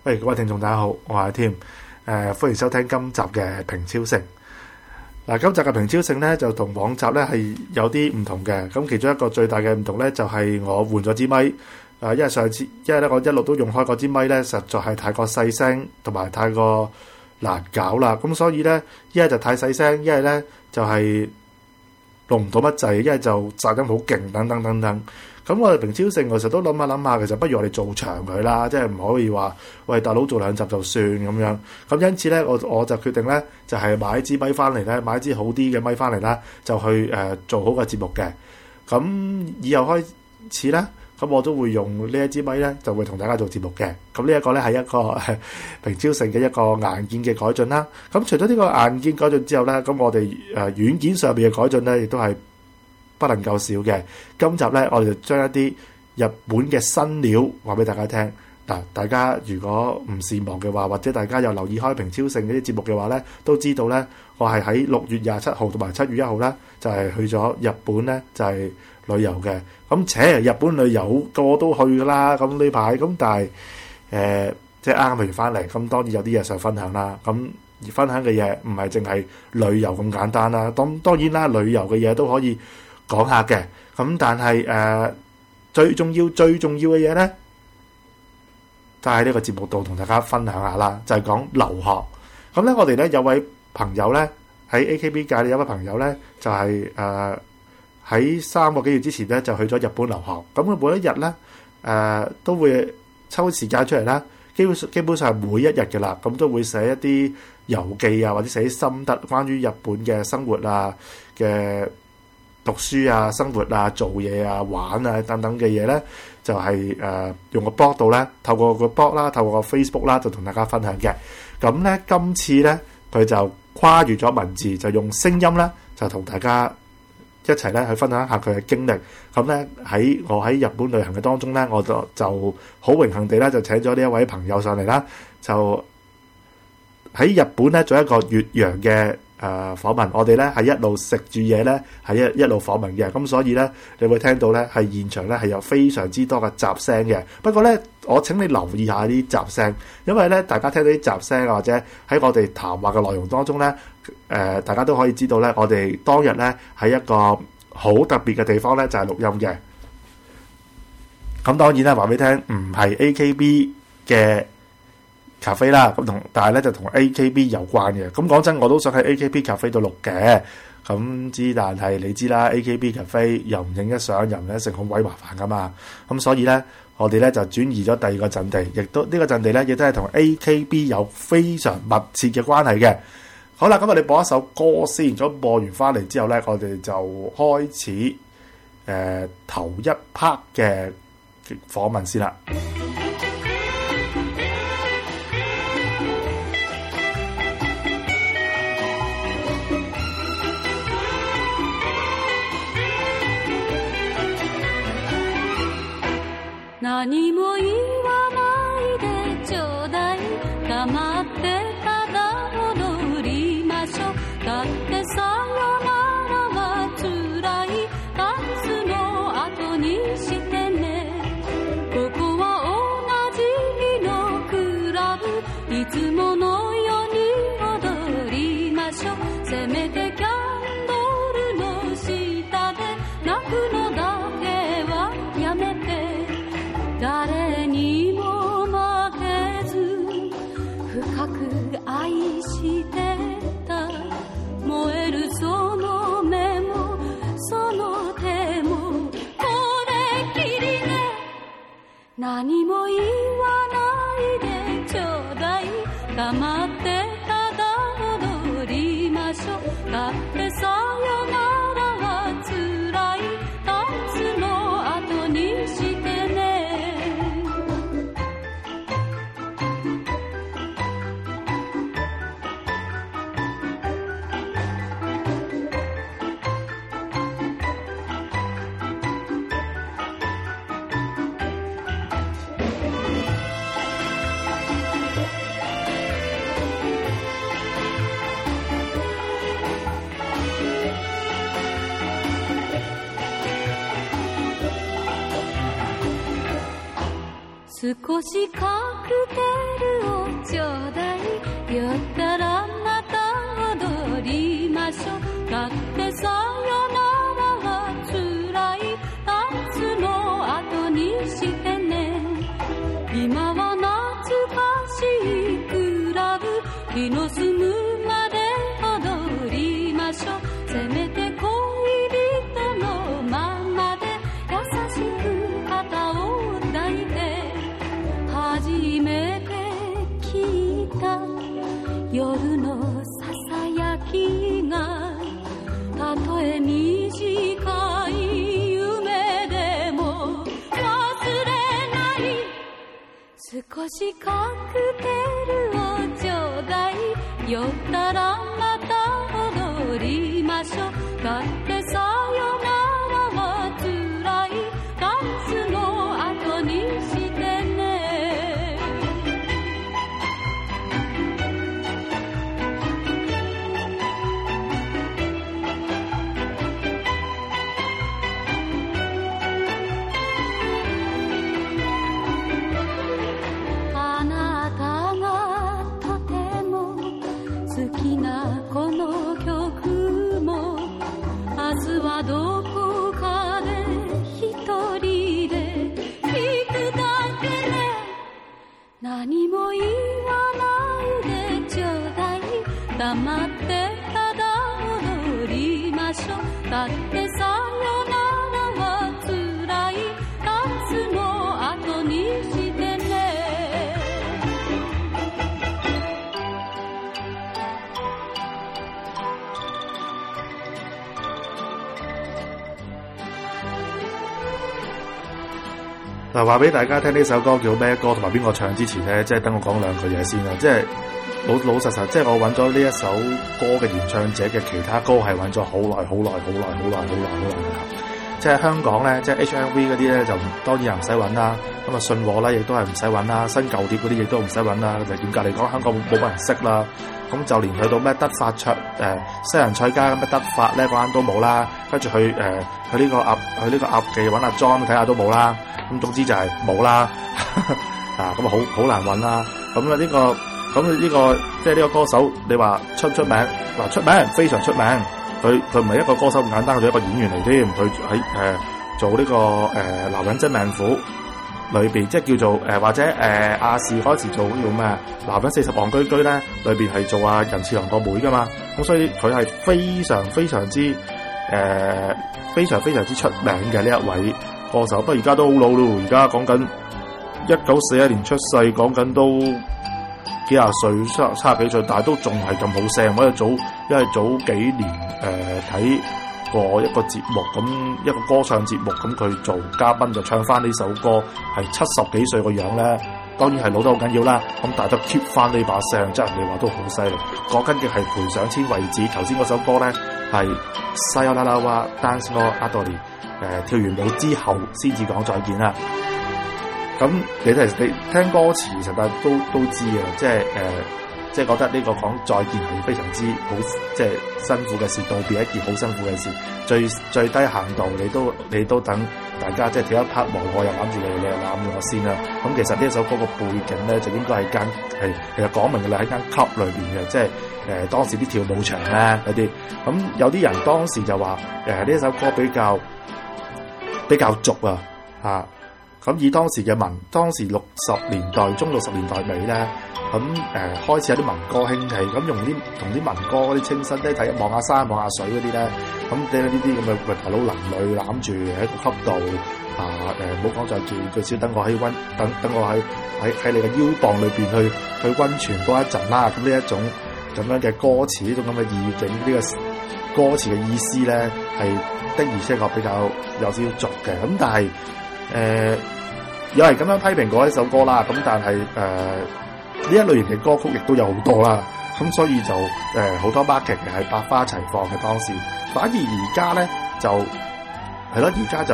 喂，各位聽眾大家好，我係阿添，歡迎收聽今集嘅平超盛。嗱，今集嘅平超盛咧就同往集咧係有啲唔同嘅。咁其中一個最大嘅唔同咧就係我換咗支咪。因為上次，因為咧我一路都用開嗰支咪咧，實在係太過細聲，同埋太過難搞啦。咁所以咧，一係就太細聲，一係咧就係錄唔到乜滯，一係就雜音好勁，等等等等。咁我哋平超盛，其實都諗下，其實不如我哋做長佢啦，即係唔可以話喂大佬做2集就算咁樣。咁因此咧，我就決定咧，就係買支咪翻嚟咧，買支好啲嘅咪翻嚟啦，就去做好個節目嘅。咁以後開始咧，咁我都會用呢一支咪咧，就會同大家做節目嘅。咁呢一個咧係一個平超盛嘅一個硬件嘅改進啦。咁除咗呢個硬件改進之後咧，咁我哋軟件上面嘅改進咧，亦都係不能夠少嘅。今集咧，我哋就將一啲日本嘅新料話俾大家聽。嗱，大家如果唔善忘嘅話，或者大家有留意開平超盛呢啲節目嘅話咧，都知道咧，我係喺6月27號同埋7月1號咧，就係去咗日本咧，就係旅遊嘅。咁日本旅遊個個都去噶啦，咁呢排咁，但係即係啱啱翻嚟，咁當然有啲嘢想分享啦。咁而分享嘅嘢唔係淨係旅遊咁簡單啦。當然啦，旅遊嘅嘢都可以講下嘅。咁但係最重要嘅嘢咧，就喺呢個節目度同大家分享下啦，就係講留學。咁咧，我哋咧有位朋友咧喺 AKB 界有位朋友咧，就係喺3個幾月之前咧就去咗日本留學。咁佢每一日咧都會抽時間出嚟啦，基本上係每一日嘅啦。咁都會寫一啲遊記啊，或者寫啲心得，關於日本嘅生活啊嘅讀書啊、生活啊、做嘢啊、玩啊等等嘅嘢咧，就係用個 blog 度咧，透過個 blog 啦，透過個 Facebook 啦，就同大家分享嘅。咁咧，今次咧佢就跨越咗文字，就用聲音咧，就同大家一齊咧去分享一下佢嘅經歷。咁咧我喺日本旅行嘅當中咧，我就好榮幸地咧就請咗呢一位朋友上嚟啦，就喺日本咧做一個越洋嘅訪問。我哋咧係一路食住嘢咧，係一路訪問嘅。咁所以咧，你會聽到咧係現場咧係有非常之多嘅雜聲嘅。不過咧，我請你留意下啲雜聲，因為咧大家聽到啲雜聲或者喺我哋談話嘅內容當中咧，大家都可以知道咧，我哋當日咧喺一個好特別嘅地方咧就係錄音嘅。咁當然啦，話俾你聽唔係 AKB 嘅咖啡啦，但係咧就同 AKB 有關嘅。咁講真，我都想喺 AKB 咖啡度錄嘅。但係你知啦，AKB 咖啡又唔影一相，又唔影一成，好鬼麻煩噶嘛。咁所以咧，我哋咧就轉移咗第二個陣地，亦都呢個陣地咧，亦都係同 AKB 有非常密切嘅關係嘅。好啦，咁我哋播一首歌先，咁播完翻嚟之後咧，我哋就開始頭一 part 嘅訪問先啦。 何も言わないでちょうだい黙ってただ戻りましょうだってさよならは辛い立つの後にしてねここはおなじみのクラブいつものように踊りましょうせめてキャンドルの下で泣くのだけはやめて誰にも負けず深く愛してた燃えるその目もその手もこれきりね何も言わないでちょうだい黙ってただ踊りましょうだってさよならは辛い立つの後にして少しカクテル気の済むまで踊りましょうせめて恋人のままで優しく肩を抱いて初めて聞いた夜のささやきがたとえ短い夢でも忘れない少しカクテルをちょうだい酔ったらまた踊りましょうだってさよならは辛いダンスの後にしてねあなたがとても好きなこの曲も明日はどこかで一人で弾くだけね何も言わないでちょうだい黙ってただ踊りましょうだってさよならは辛いダンスの後にしてね嗱，話俾大家聽呢首歌叫咩歌，同埋邊個唱之前咧，即係等我講兩句嘢先啦。即係老實，即係我揾咗呢一首歌嘅原唱者嘅其他歌係揾咗好耐㗎啦。即係香港咧，即係 HMV 嗰啲咧就當然又唔使揾啦。咁啊信和咧亦都係唔使揾啦，新舊碟嗰啲亦都唔使揾啦。就嚴格嚟講，香港冇乜人識啦。咁就連去到咩德發西洋菜街咁咩德發咧嗰間都冇啦。跟住去呢個鴨記揾阿 John 睇下都冇啦。咁總之就係冇啦，啊咁啊好難揾啦。咁啊呢個即係呢個歌手，你話出唔出名？嗱出名，非常出名。佢唔係一個歌手咁簡單，佢係一個演員嚟添。佢喺做呢個男人真命苦裏邊，即係叫做或者亞視嗰時做呢個咩男人40戇居居咧，裏邊係做阿任次郎個妹噶嘛。咁所以佢係非常之出名嘅呢一位歌手。不過而家都好老咯，而家講緊1941年出世，講緊都幾廿歲，差幾歲，但係都仲係咁好聲。因為早幾年睇過一個節目，咁一個歌唱節目，咁佢做嘉賓就唱翻呢首歌，係70幾歲個樣咧，當然係老得好緊要啦。咁但係都 keep 翻呢把聲，即係人哋話都好犀利。講緊嘅係賠上千位置，頭先嗰首歌咧係 Sayonara wa Dance no Adori， 跳完舞之後先至講再見啦。咁你聽歌詞，其實都知嘅，即係覺得呢個講再見係非常之好，即係辛苦嘅事，道別一件好辛苦嘅事。最低限度你都等大家即係跳一 part 舞，我又攬住你又攬住我先啦。咁其實呢一首歌個背景咧就應該係其實講明嘅啦，喺間 club 裏邊嘅，即係當時啲跳舞場咧嗰啲。咁有啲人當時就話呢一首歌比較俗啊嚇。咁以當時60年代中60年代尾咧，咁開始有啲民歌興起，咁用同啲民歌嗰啲清新，即係睇望下山望下水嗰啲咧，咁呢啲咁嘅大佬男女攬住喺個級度唔好講再見，最少等我喺你嘅腰膀裏邊去溫泉多一陣啦。咁呢一種咁樣嘅歌詞，呢種咁嘅意境，呢個歌詞嘅意思咧係的而且確比較有少少俗嘅。咁但係有人咁樣批評過呢首歌啦，咁但係呢一類型嘅歌曲亦都有好多啦，咁所以就好多 market 係百花齊放嘅當時。反而而家咧就係咯，而家就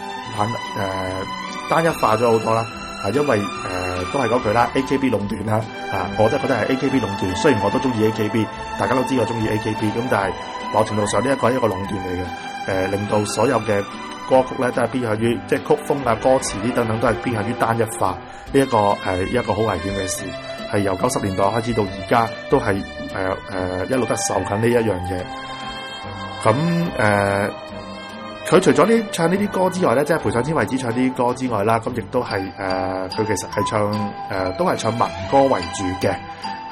單一化咗好多啦，因為都係嗰句啦 ，AKB 壟斷啦，我都覺得係 AKB 壟斷。雖然我都中意 AKB， 大家都知我中意 AKB， 咁但係某程度上呢一個係一個壟斷嚟嘅，令到所有嘅歌曲咧都係偏向於即係曲風啊、歌詞呢等等都係偏向於單一化，呢一個係一個好危險嘅事，係由90年代開始到而家都係一路都受緊呢一樣嘢。咁佢除咗唱呢啲歌之外咧，即係賠上千位置唱呢啲歌之外啦，咁亦都係佢其實係唱都係唱民歌為主嘅，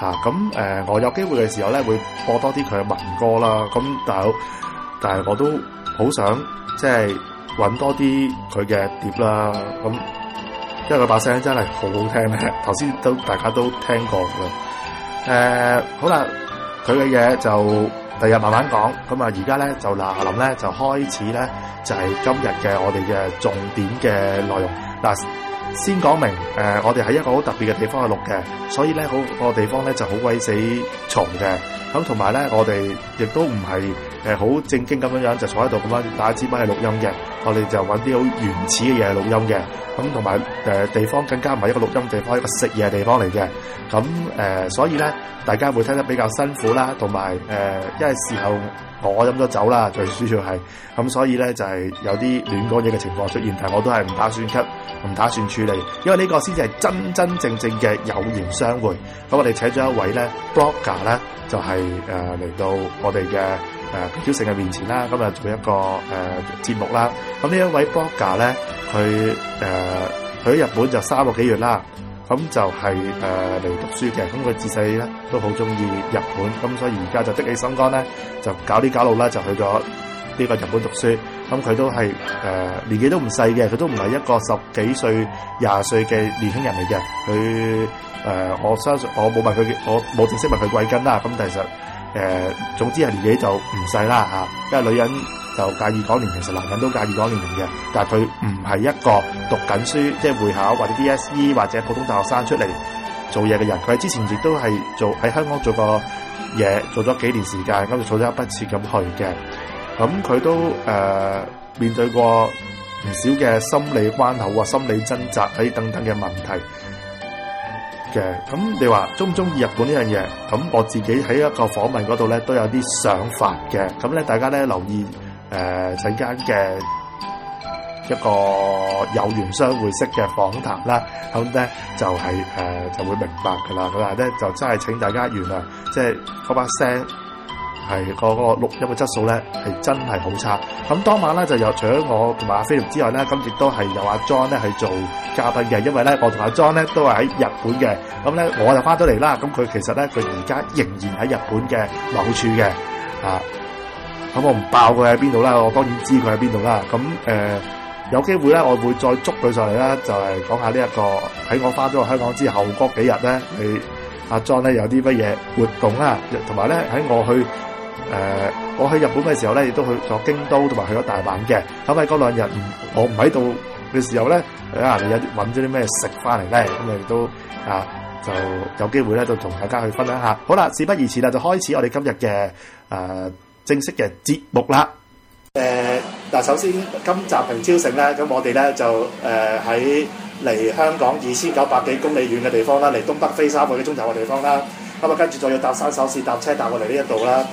咁我有機會嘅時候咧，會播多啲佢嘅民歌啦。咁但係我都好想即係揾多啲佢嘅碟啦。咁因為佢把聲真係好好聽咧，頭先大家都聽過嘅。好啦，佢嘅嘢就第日慢慢講。咁啊，而家咧就嗱臨咧就開始咧，就係今日嘅我哋嘅重點嘅內容嗱。先講明，我哋喺一個好特別嘅地方去錄嘅，所以咧個地方咧就好鬼死嘈嘅。咁同埋咧，我哋亦都唔係好正經咁樣就坐喺度咁樣打支咪去錄音嘅。我哋就揾啲好原始嘅嘢去錄音嘅。咁同埋地方更加唔係一個錄音地方，係一個食嘢地方嚟嘅。咁所以咧，大家會聽得比較辛苦啦。同埋因為時候我飲咗酒啦，最主要係咁，所以咧就係有啲亂講嘢嘅情況出現，但我都係唔打算 cut，唔打算處理，因為呢個先至係真真正正嘅有緣相會。咁我哋請咗一位咧 blogger 咧，就係嚟到我哋嘅平超盛嘅面前啦，咁啊做一個節目啦。咁呢一位 blogger 咧，佢喺日本就3個幾月啦。咁就係嚟讀書嘅，咁佢自細咧都好中意日本，咁所以而家就的起心肝咧，就搞啲搞路啦，就去咗呢個日本讀書。咁佢都係年紀都唔細嘅，佢都唔係一個10幾歲、20歲嘅年輕人嚟嘅。佢我相信我冇問佢，我冇正式問佢貴庚啦。咁其實總之係年紀就唔細啦嚇，因為女人就介意講年齡，其實男人都介意講年齡嘅。但係佢唔係一個讀緊書，即係會考或者 DSE 或者普通大學生出嚟做嘢嘅人。佢之前亦都係喺香港做過嘢，做咗幾年時間，咁就儲咗一筆錢咁去嘅。咁佢都面對過唔少嘅心理關口啊、心理掙扎喺等等嘅問題嘅。咁你話鍾唔鍾意日本呢樣嘢？咁我自己喺一個訪問嗰度咧都有啲想法嘅。咁咧大家咧留意陣間嘅一個有緣相會式嘅訪談啦。咁咧就係就會明白噶啦。佢話咧就真係請大家原諒，即係嗰把聲係嗰個錄音嘅質素咧係真係好差。咁當晚咧就有除咗我同埋阿菲力之外咧，咁亦都係有阿 John 咧係做嘉賓嘅。因為咧我同阿 John 咧都係喺日本嘅，咁咧我就翻咗嚟啦。咁佢其實咧佢而家仍然喺日本嘅某處嘅咁我唔爆佢喺邊度啦，我當然知佢喺邊度啦。咁有機會咧，我會再捉佢上嚟啦，就係講下呢一個喺我翻咗去香港之後嗰幾日咧，你阿 John 咧有啲乜嘢活動啦，同埋咧喺我去日本嘅時候咧，亦都去咗京都同埋去咗大阪嘅。咁喺嗰2日我唔喺度嘅時候咧，你有揾咗啲咩食翻嚟咧？咁你都就有機會咧，就同大家去分享下。好啦，事不宜遲啦，就開始我哋今日嘅正式嘅節目啦。首先今集平超盛咧，咁我哋咧就喺離香港2900幾公里遠嘅地方啦，離東北飛3個幾鐘頭嘅地方啦。咁啊，跟住再要搭山手線搭車搭過嚟呢一度啦。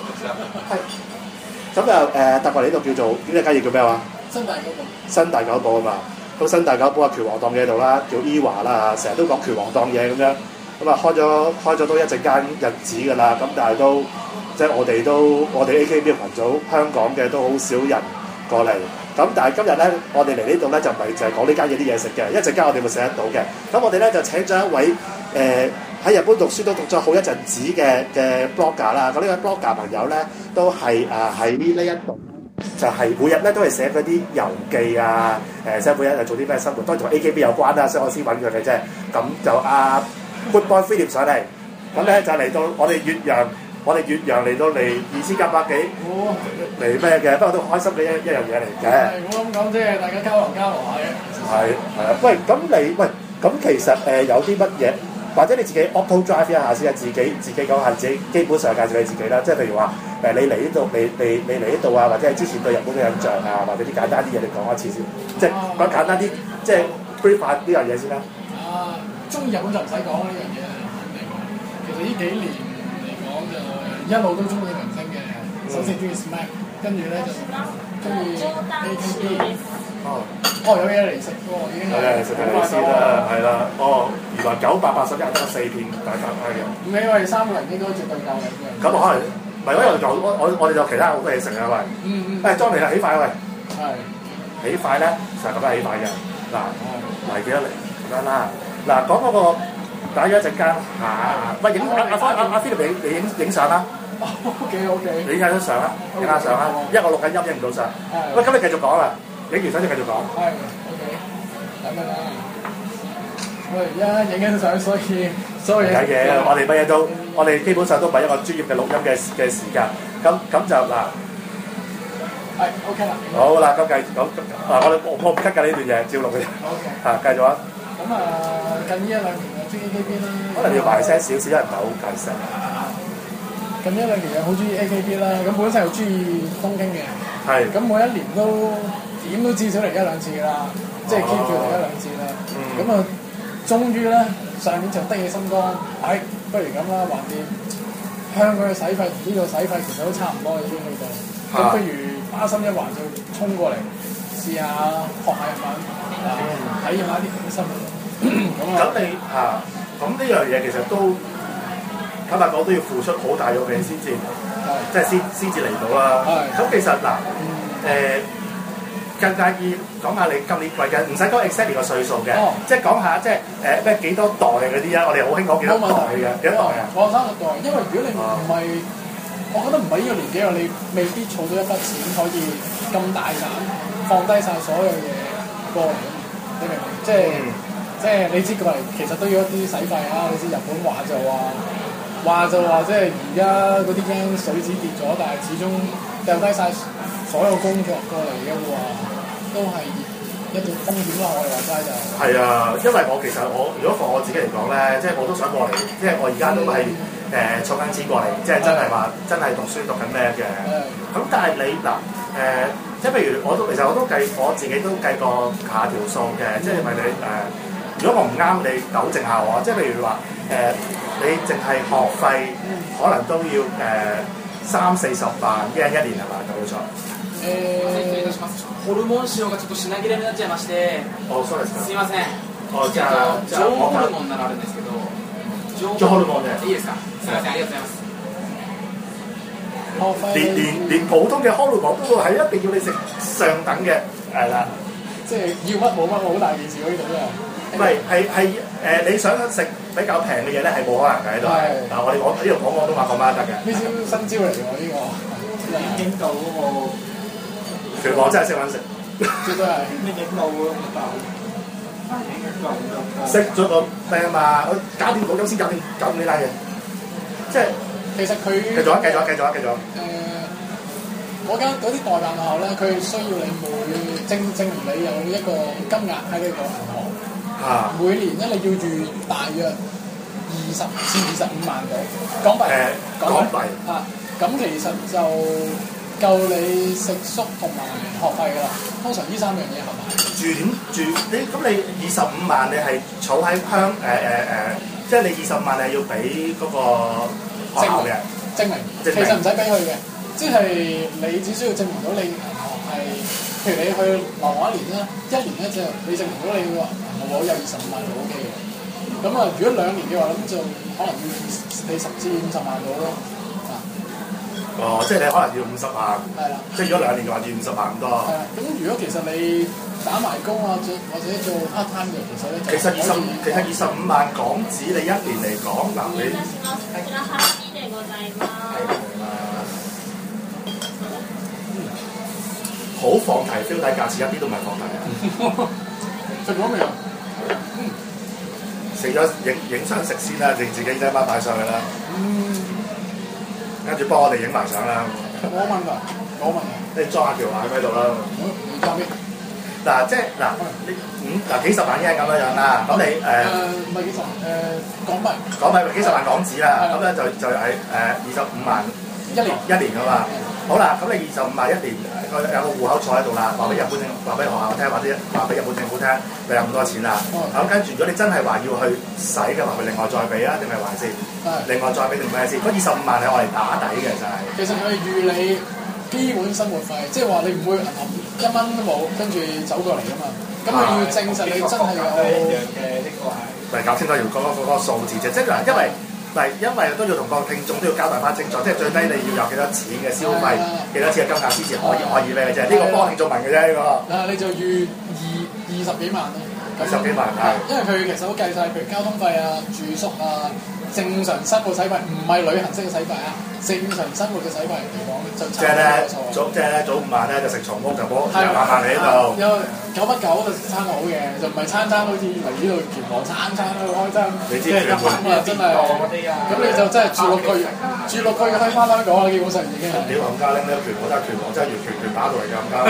係。咁就搭過嚟呢度叫做呢間嘢叫咩話？新大久保啊嘛。咁新大久保啊，拳王檔嘢度啦，叫伊華啦嚇，成日都講拳王檔嘢咁樣。咁啊，開咗都一陣間日子㗎啦。咁但係都即係我哋 AKB 群組香港嘅都好少人過嚟。咁但係今日咧，我哋嚟呢度咧就唔係就係講呢間嘢啲嘢食嘅，一陣間我哋會食得到嘅。咁我哋咧就請咗一位喺日本讀書都讀咗好一陣子嘅 blogger 啦。咁呢位 blogger 朋友咧都係喺呢一度，就係每日咧都係寫嗰啲遊記啊，寫每日係做啲咩生活，當然同 AKB 有關啦，所以我先揾佢嘅啫。咁就Good Boy Philip 上嚟，咁咧就嚟到我哋越洋嚟到嚟2900幾嚟咩嘅，不過都開心嘅一樣嘢嚟嘅。 我咁講即係大家交流下嘅。 係啊，喂，咁其實有啲乜嘢，或者你自己 auto drive 一下先啊，自己講下自己基本上介紹你自己啦。即係譬如話你嚟呢度，你嚟呢度啊，或者係之前對日本嘅印象啊，或者啲簡單啲嘢你講一次先，即係講簡單啲，即係 brief 下呢樣嘢先啦。 中意日本就唔使講呢樣嘢，肯定。其實呢幾年嚟講就一路都中意明星嘅，首先中意 Smack， 跟住咧就中意 AKB。有嘢嚟食喎，已經係食嚟先啦，係啦。原來980日得4片大家派嘅。 咁因為3個人應該絕對夠嘅。 咁可能唔係，因為我哋有其他好多嘢食啊，喂。裝嚟啦，起塊喂。係。起塊咧就係咁樣起塊嘅。嗱，嚟幾多嚟？咁樣啦。嗱，講嗰個打咗一陣間喂，影阿 Philip 你影相啦。 OK， 你影下張相啦，影下相啦，因為我錄緊音影唔到相。喂，咁你繼續講啦，影完相就繼續講。 係 OK，咁樣啦。我而家影緊相，所以唔緊嘅，我哋乜嘢都，我哋基本上都唔係一個專業嘅錄音嘅時間。咁就嗱， 係 OK 啦。 好啦，咁繼續我唔 cut 㗎呢段嘢，照錄嘅。 OK。 繼續啊。 咁近呢一兩年我中意 AKB 啦。 可能要大聲少少，因為唔係好計聲。 近呢一兩年又好中意 AKB 啦，咁本身又中意東京嘅。 係。 咁每一年都點都至少嚟一兩次㗎啦，即係 keep 住嚟一兩次啦。咁終於咧，上年就得起心肝，不如咁啦，橫掂香港嘅使費同呢度使費其實都差唔多已經去到，咁不如花心一橫就衝過嚟試下學下日文，體驗下啲景色。 咁你咁呢樣嘢其實都坦白講都要付出好大勇氣先至，即係先至嚟到啦。咁其實嗱更加意講下你今年貴嘅，唔使講 exactly 個歲數嘅，即係講下即係咩幾多代嗰啲啊？我哋好興講幾多代嘅，幾多代啊？ 我3個代，因為如果你唔係，我覺得唔係呢個年紀你未必儲到一筆錢可以咁大膽放低晒所有嘢過嚟，你明唔明？即係你知過嚟其實都要一啲使費啊！你知日本話就話即係而家嗰啲驚水紙跌咗，但係始終掉低晒所有工作過嚟嘅話，都係一種風險啦。我哋話齋就係啊，因為其實如果放我自己嚟講咧，即係我都想過嚟，即係我而家都係儲緊錢過嚟，即係真係話真係讀書讀緊咩嘅。咁但係你嗱即係譬如其實我都計我自己都計過下條數嘅，即係因為你如果我唔啱，你糾正下我。即係譬如話你淨係學費可能都要30-40萬一年係嘛？冇錯。 ホルモン塩がちょっと品切れになっちゃいまして。 そうですか。 すいません。 じゃあ上ホルモンならあるんですけど。 上ホルモンで。 いいですか。すいません、ありがとうございます。 連普通嘅康樂網都係一定要你食上等嘅，係啦。 即係要乜冇乜好大件事嗰啲咁啊！ 唔係你想食比較平嘅嘢咧，係冇可能嘅喺度。嗱，我哋講呢度講廣東話講乜得嘅？ 呢招新招嚟㗎呢個。 影到嗰個， 全部真係識揾食。 絕對係。 咩影到嗰個豆？ 識咗個咩啊嘛？我搞掂嗰種先搞掂呢單嘢。即係其實佢繼續。 嗰啲代辦學校咧，佢需要你證明你有一個金額喺呢個銀行。每年咧你要預大約20至25萬到港幣。港幣。咁其實就夠你食宿同埋學費㗎啦。通常呢3樣嘢係咪？ 住你25萬，你係儲喺即係你25萬係要俾嗰個學校嘅證明。其實唔使俾佢嘅，即係你只需要證明到你銀行係，譬如你去留學1年啦，1年咧就你證明到你個銀行有25萬就 O K 嘅。咁如果2年嘅話，咁就可能要你10至50萬到咯。 即係你可能要50萬。係啦。即係如果2年嘅話，要50萬咁多。係啦。 咁如果其實你打埋工啊，或者做 part time 嘅，其實 25萬港紙，你1年嚟講嗱你。好放題 feel 底價錢一啲都唔係放題啊！ 食咗未啊？ 食咗影相食先啦，你自己啫嘛擺上去啦。跟住幫我哋影埋相啦。 冇問題。 你裝下條眼喺度啦。 你裝邊？ 嗱，即係幾十萬yen咁樣啦。咁你唔係幾十萬，港幣幾十萬港紙啦。咁咧就係25萬一年㗎嘛。好啦，咁你25萬1年，有個戶口坐喺度啦，話俾學校聽，或者話俾日本政府聽，你有咁多錢啦。咁跟住，如果你真係話要去使嘅話，佢另外再俾啊，定係還先？另外再俾定咩先？嗰25萬係我哋打底嘅就係。其實佢係預你基本生活費，即係話你唔會銀行1蚊都冇，跟住走過嚟㗎嘛。咁佢要證實你真係有一樣嘅呢個係。 咪搞清楚要嗰個數字啫，即係因為都要同個聽眾都要交代翻清楚，即係最低你要有幾多錢嘅消費，幾多錢嘅金額先至可以咩嘅啫？呢個幫聽眾問嘅啫，呢個。 你就預20幾萬咯。 十幾萬係。 因為佢其實都計晒，譬如交通費啊、住宿啊、正常生活使費，唔係旅行式嘅使費啊，正常生活嘅使費嚟講就即係咧早午晚咧就食松屋就冇2萬嚟呢度。 有久不久就餐好嘅，就唔係餐好似嚟呢度拳王餐都開真。 你知 1萬啊，真係。咁你就真係住6個月可以翻香港啦，基本上已經係。 屌冚家拎呢拳王真係完拳打到嚟㗎冚家拎。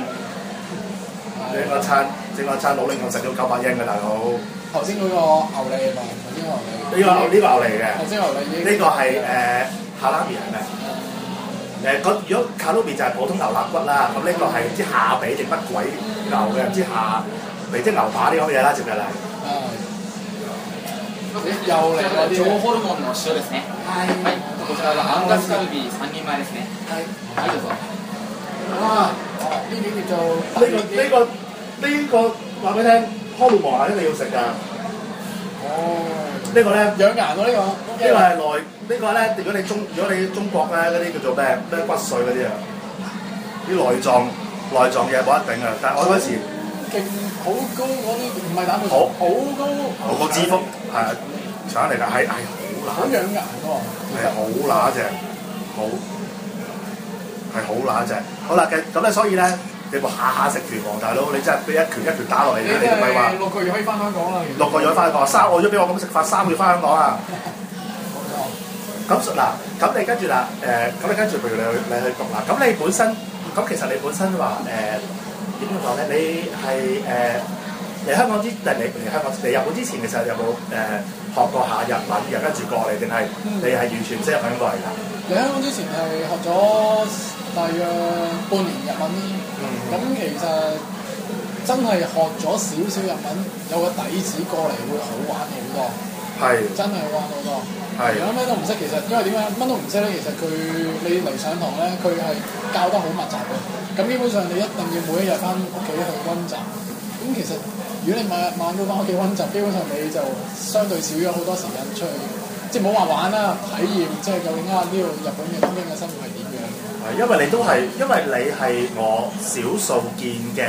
整個餐老拎咁食到900英嘅大佬。 頭先嗰個牛脷係嘛？頭先牛脷。 呢個牛脷嘅。 頭先牛脷已經。 呢個係卡拉比係咩？如果卡拉比就係普通牛肋骨啦，咁呢個係唔知下髀定乜鬼牛嘅，唔知下髀即牛扒呢咁嘅嘢啦，接嘅嚟。 又嚟嗰啲。 情報ホルモンの塩ですね。はい。こちらがアンガスカルビ3人前ですね。 係。 はいどうぞ。 哇！呢啲叫做呢個話俾你聽，開門王係一定要食㗎。 哦。 呢個咧養顏喎呢個。 呢個係呢個咧，如果你中國咧嗰啲叫做咩骨髓嗰啲啊，啲內臟嘢冇得頂啊！但係我嗰時勁好高嗰啲唔係膽固醇，好高脂肪係腸嚟㗎，係好乸。好養顏喎。 係好乸隻，係好乸隻。好啦，咁咧所以咧。你話下食拳王大佬，你真係俾一拳打落嚟，你唔係話 6個月可以翻香港啦。 6個月可以翻香港，3個月俾我咁食法，3個月翻香港啊！咁嗱，咁你跟住嗱，咁你跟住譬如你去讀啦，咁你本身，咁其實你本身話點樣講咧？你係嚟香港之，定你嚟香港嚟日本之前，其實有冇學過下日文，然後跟住過嚟，定係你係完全唔識日文過嚟㗎？ 嚟香港之前係學咗大約半年日文。咁其實真係學咗少少日文，有個底子過嚟會好玩好多。係。真係好玩好多。係。如果咩都唔識，其實因為點解乜都唔識咧？其實你嚟上堂咧，佢係教得好密集嘅。咁基本上你一定要每一日翻屋企去温習。咁其實如果你晚都翻屋企温習，基本上你就相對少咗好多時間出去，即係冇話玩啦，體驗即係究竟呢度日本嘅東京嘅生活係點樣？ 因為你係我少數見嘅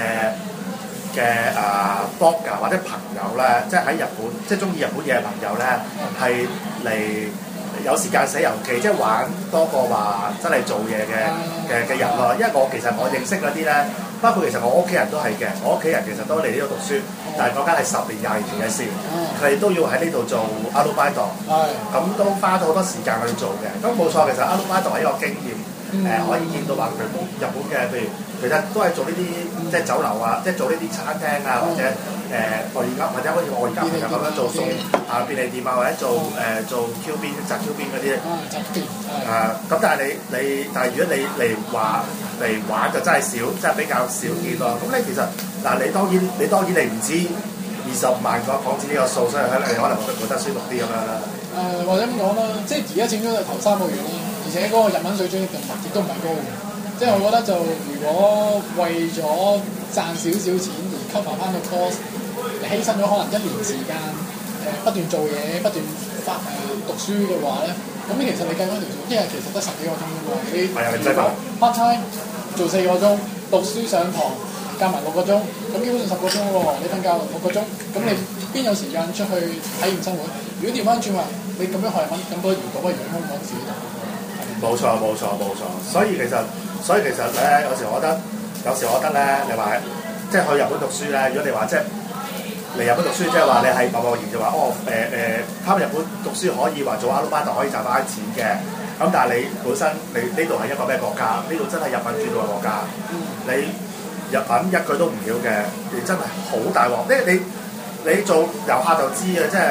blogger 或者朋友咧，即係喺日本，即係中意日本嘢嘅朋友咧，係嚟有時間寫遊記，即係玩多過話真係做嘢嘅人咯。因為我認識嗰啲咧，包括其實我屋企人都係嘅，我屋企人其實都嚟呢度讀書，但係嗰間係10年20年前嘅事，佢哋都要喺呢度做アルバイト，咁都花咗好多時間去做嘅。咁冇錯，其實アルバイト係一個經驗。可以見到話佢日本嘅，譬如其實都係做呢啲即係酒樓啊，即係做呢啲餐廳啊，或者我而家或者好似我而家咁樣做送便利店啊，或者做 Q 邊摘 Q 邊嗰啲咁但係但係如果你嚟玩就真係少，真係比較少見咯。咁你其實嗱，你當然你唔知20萬個港紙呢個數，所以你可能覺得舒服啲咁樣啦。 或者咁講啦，即係而家整咗頭3個月啦。而且嗰個日文水準亦都唔係高嘅，即係我覺得就如果為咗賺少少錢而 cover 翻個 cost，犧牲咗可能1年時間不斷做嘢、不斷讀書嘅話咧，咁其實你計翻條數，一日其實得10幾個鐘啫嘛。你如果 part time 做4個鐘，讀書上堂加埋6個鐘，咁基本上10個鐘喎。你瞓覺6個鐘，咁你邊有時間出去體驗生活？如果調翻轉話，你咁樣學日文，咁不如香港自己讀。 冇錯，所以其實咧，有時我覺得咧，你話即係去日本讀書咧，如果你話即係嚟日本讀書，即係話你係貿貿然就話返日本讀書可以話做アルバイト可以賺翻錢嘅，咁但係你本身你呢度係一個咩國家？呢度真係日本主導嘅國家，你日文一句都唔曉嘅，你真係好大鑊。你做遊客就知嘅，即係。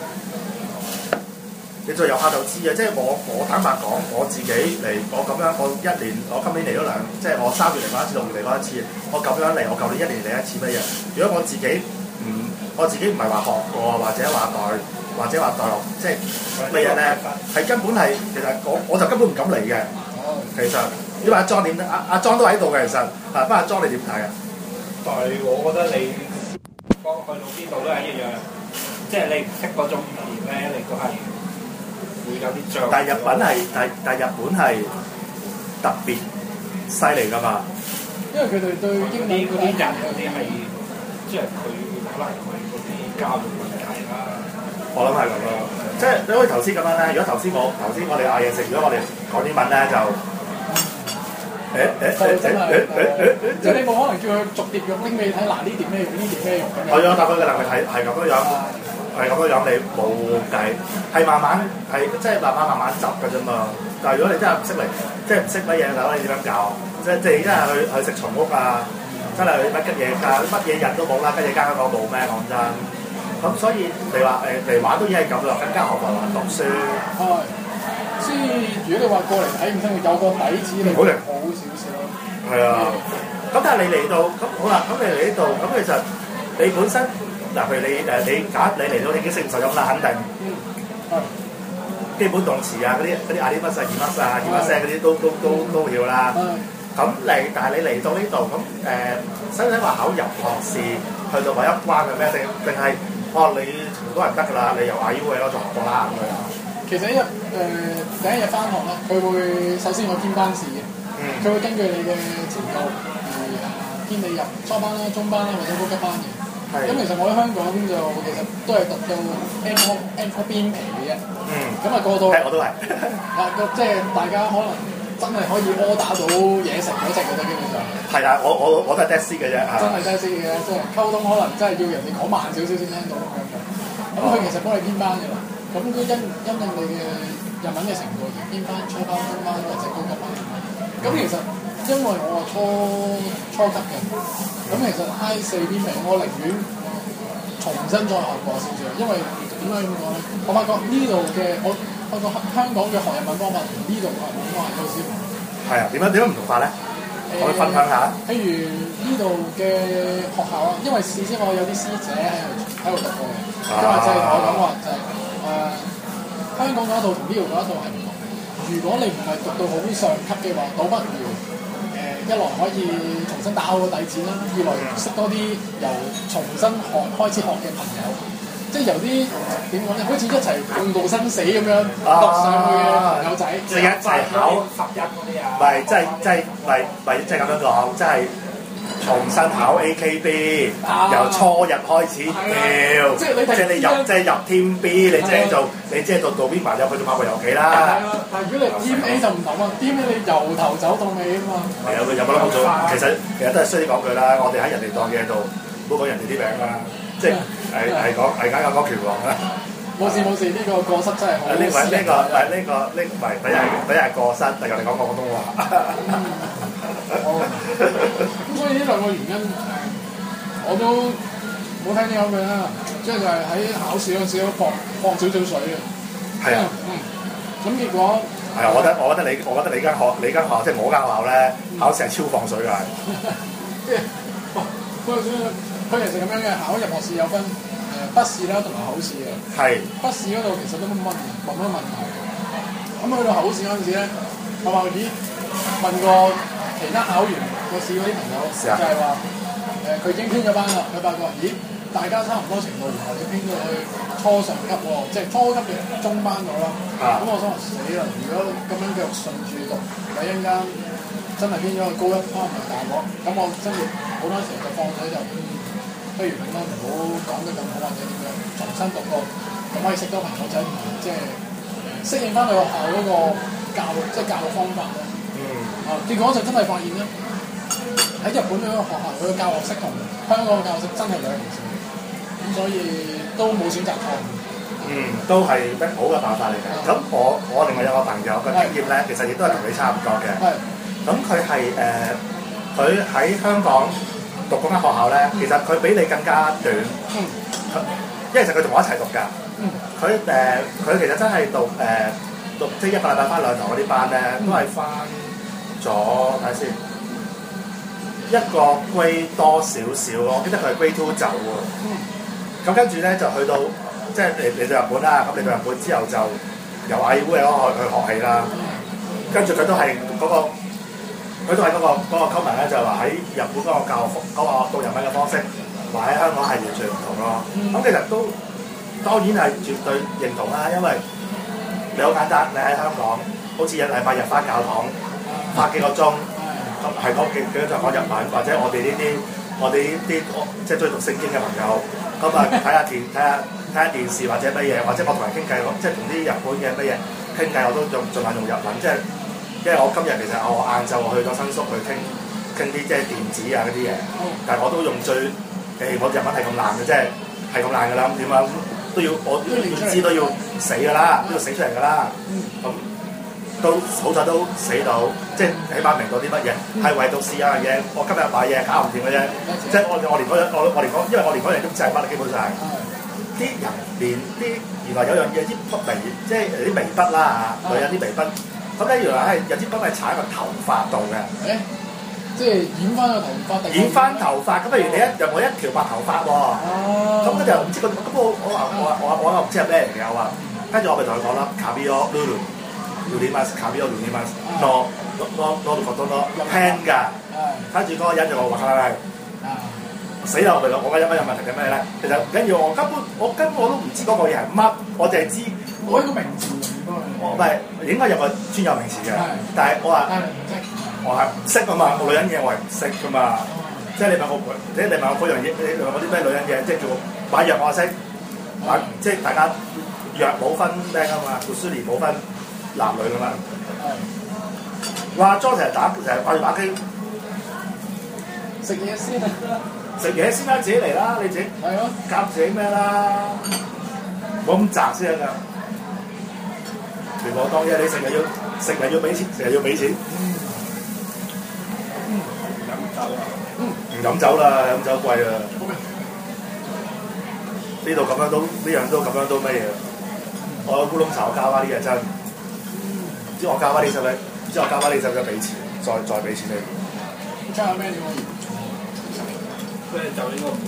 你做遊客就知啊！即係我坦白講，我自己嚟，我咁樣，我今年嚟咗即係我3月嚟過一次，6月嚟過一次，我咁樣嚟，我舊年1年嚟一次乜嘢？如果我自己唔係話學過，或者話代落，即係乜嘢咧？係根本係其實我就根本唔敢嚟嘅。其實因為阿莊點阿莊都喺度嘅，其實不過阿莊你點睇啊？ 但係我覺得你去到邊度都係一樣，即係你唔識嗰種語言咧，你都係。 但係日本係特別犀利㗎嘛， 因為佢哋對英文嗰啲人係即係佢能係嗰啲教育問題啦。 我諗係咁咯，即係你好似頭先咁樣咧。如果頭先我哋嗌嘢食，如果我哋講英文咧就即係你冇可能叫佢逐碟肉拎俾你睇，嗱呢碟咩肉，呢碟咩肉咁樣。 係啊，但佢嘅能力係咁樣樣，係咁樣樣，你冇計，係慢慢係即係慢慢習嘅啫嘛。但係如果你真係唔識嚟，即係唔識乜嘢嘅話，你點樣教？即係真係去食松屋啊，真係去乜吉野家，乜嘢人都冇啦，吉野家香港冇咩講真。咁所以你話嚟玩都已經係咁啦，更加何況話讀書。 係，所以如果你話過嚟睇唔生活有個底子，你好少少。 係啊，咁但係你嚟到咁好啦，咁你嚟呢度咁其實你本身嗱，譬如你假你嚟到你已經識唔受用啦，肯定。基本動詞啊，嗰啲阿里乜曬、二乜曬、二乜聲嗰啲都要啦。咁但係你嚟到呢度咁使唔使話考入學試去到某一關嘅咩？定係你全部都係得㗎啦？你由 IU 去咯，仲學過啦咁樣。 其實第一日翻學咧，佢會首先我編班試嘅，佢會根據你嘅程度而編你入初班啦、中班啦或者高級班嘅。咁其實我喺香港就其實都係讀到 N 邊皮嘅啫。咁啊過到我都係。 即係大家可能真係可以柯打到嘢食嗰隻嘅啫，基本上。係啊，我都係 dead 嘅啫。 真係 dead 嘅，即係溝通可能真係要人哋講慢少少先聽到咁樣嘅。咁佢其實幫你編班嘅啦。咁都因應你嘅日文嘅程度而編翻初班、中班或者高級班。咁其實因為我係初級嘅，咁其實 I4 邊皮我寧願重新再學過先至，因為點解咁講咧？我發覺呢度嘅我發覺香港嘅學日文方法同呢度嘅學日文方法有少唔同。係啊，點樣唔同法咧？我哋分享下。譬如呢度嘅學校啊，因為事先我有啲師姐喺度讀過嘅，佢話就係同我講話就係香港嗰一套同呢度嗰一套係唔同嘅。如果你唔係讀到好上級嘅話，倒不如一來可以重新打好個底子啦，二來識多啲由重新開始學嘅朋友，即係由啲點講咧，好似一齊共度生死咁樣讀上去嘅朋友仔， 即係一齊考 11嗰啲啊！ 唔係，即係咁樣講，即係重新考 AKB，由初日開始跳，即係你入 Team B，你即係到 B 埋入去到馬步遊棋啦。 但係如果你 Team A 就唔同啊，Team A 你由頭走到尾啊嘛。 係啊，有乜都好做。其實都係需要講句啦，我哋喺人哋當嘅度，唔好講人哋啲名啦，即係係講拳王啦。 冇事，呢個過失真係好。 呢個唔係第一係過失，第二我哋講廣東話。 咁所以呢兩個原因，我都冇聽啲咁嘅啦，即係就係喺考試嗰陣時都放少少水嘅。係啊，咁結果係啊，我覺得你間學校即係我間學校咧，考試係超放水㗎。 即係佢其實咁樣嘅，考入學試有分筆試啦同埋口試嘅。係。筆試嗰度其實都冇乜問題。咁去到口試嗰陣時咧，我話咦問過其他考完個試嗰啲朋友，就係話佢已經編咗班啦，佢發覺咦大家差唔多程度，然後要編到去初上級喎，即係初級嘅中班咗啦。咁我想話死啦！如果咁樣繼續順住讀，第一間真係編咗去高一班唔係大鑊，咁我真係好多時候就放水就不如咁啦，唔好講得咁好或者點樣，重新讀過，咁可以識多朋友仔，即係適應翻你學校嗰個教育，即係教育方法咯。結果就真係發現咧，喺日本嗰個學校佢嘅教學式同香港嘅教學式真係兩回事，咁所以都冇選擇錯誤。都係一好嘅辦法嚟嘅。咁我另外有個朋友嘅經驗咧，其實亦都係同你差唔多嘅。咁佢係佢喺香港讀嗰間學校咧，其實佢比你更加短。因為其實佢同我一齊讀㗎。佢其實真係讀即係一個禮拜翻2堂嗰啲班咧，都係翻咗睇下先，一個 grade 多少少咯。我記得佢係 grade 2走喎。咁跟住咧就去到即係嚟到日本啦。咁嚟到日本之後就由 IU 嘅去學起啦。跟住佢都係嗰個 comment 咧，就係話喺日本嗰個教學嗰個讀日文嘅方式，話喺香港係完全唔同咯。咁其實都當然係絕對認同啦，因為你好簡單，你喺香港好似一禮拜日返教堂，花幾個鐘，咁係講幾個鐘講日文，或者我哋呢啲即係中意讀聖經嘅朋友， 咁啊睇下電視或者乜嘢，或者我同人傾偈，即係同啲日本嘅乜嘢傾偈，我都盡量用日文，即係因為我今日其實我晏晝我去咗新宿去傾啲即係電子啊嗰啲嘢，但係我都用我日文係咁爛嘅，即係咁爛㗎啦，咁點啊？都要我要知都要死㗎啦，都要死出嚟㗎啦。咁都好彩都死到，即係起碼明到啲乜嘢，係唯獨是有樣嘢，我今日買嘢搞唔掂嘅啫。即係我連嗰因為我連嗰樣都唔知係乜，基本上係啲人連啲原來有樣嘢啲筆眉，即係啲眉筆啦嚇，女人啲眉筆，咁咧原來係有支筆係搽喺個頭髮度嘅。 即係染翻個頭髮， 染翻頭髮，咁譬如你我一條白頭髮喎，咁佢就唔知咁我又唔知係咩嚟嘅，我話，跟住我咪同佢講啦，卡比奧 Lulu，Lulumas，卡比奧 Lulumas，no 覺得輕㗎，跟住嗰個人就我話係，死啦！我咪講我有問題嘅咩咧？其實唔緊要，我根本都唔知嗰個嘢係乜，我淨係知我一個名詞唔係應該有個專有名詞嘅，但係我話。我係唔識啊嘛，個女人嘢我係唔識噶嘛，即係你問我嗰樣嘢，你問我啲咩女人嘢，即係叫買藥我識，即係大家藥冇分咩噶嘛，護士冇分男女噶嘛。化妝成日掛住打機， 食嘢先啊！ 食嘢先啦，自己嚟啦，你自己夾自己咩啦，冇咁雜先㗎。全部當嘢，你食又要俾錢，成日要俾錢。唔飲酒啦，飲酒貴啦。呢度咁樣都呢樣都咁樣都乜嘢？我烏龍茶我加翻啲嘢真，唔知我加翻啲使唔使？唔知我加翻啲使唔使俾錢？再俾錢你。 加下咩料？ 啤酒應該唔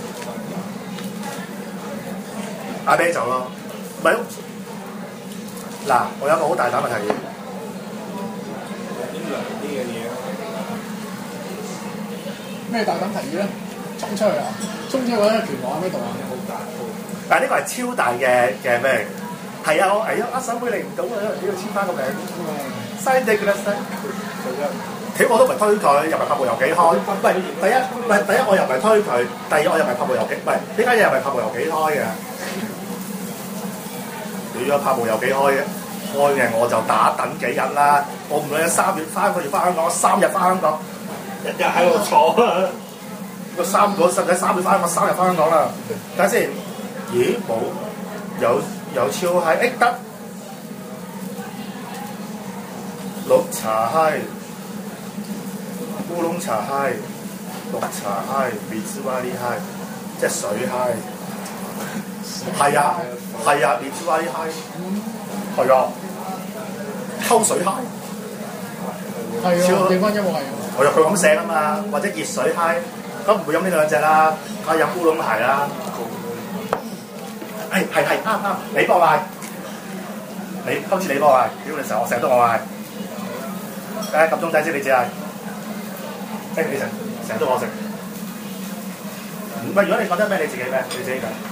嗌啤酒咯，唔係嗱，我有個好大膽嘅提議。 啲涼啲嘅嘢。 咩大膽提議咧？衝出去啊！衝出去嗰啲拳王喺邊度啊？ 好大鋪。 但係呢個係超大嘅咩？係啊，我握手會嚟唔到啊，你要簽翻個名。嘥地㗎啦，嘥。其實我都唔係推佢，又唔係拍部遊記開。唔係第一我又唔係推佢，第二我又唔係拍部遊記，唔係呢間嘢又唔係拍部遊記開嘅。如果拍部遊記開嘅，我就打等幾日啦。我唔理3月翻個月翻香港，3日翻香港。日日喺度坐啊！個實際3月翻，我3日翻香港啦。等下先，咦冇有超閪得綠茶閪、烏龍茶閪、綠茶閪、蜜汁瓦哩閪，即係水閪。係啊，蜜汁瓦哩閪，係啊，溝水閪。 係啊，地方音樂係。 我入去咁寫啊嘛，或者熱水嗨，咁唔會飲呢兩隻啦，梗係飲烏龍鞋啦。係啱，你幫我嗌，今次你幫我嗌，屌你成日都我嗌，撳鐘仔先你自己嗌，你成日都我食。唔係，如果你覺得咩，你自己咩，你自己講。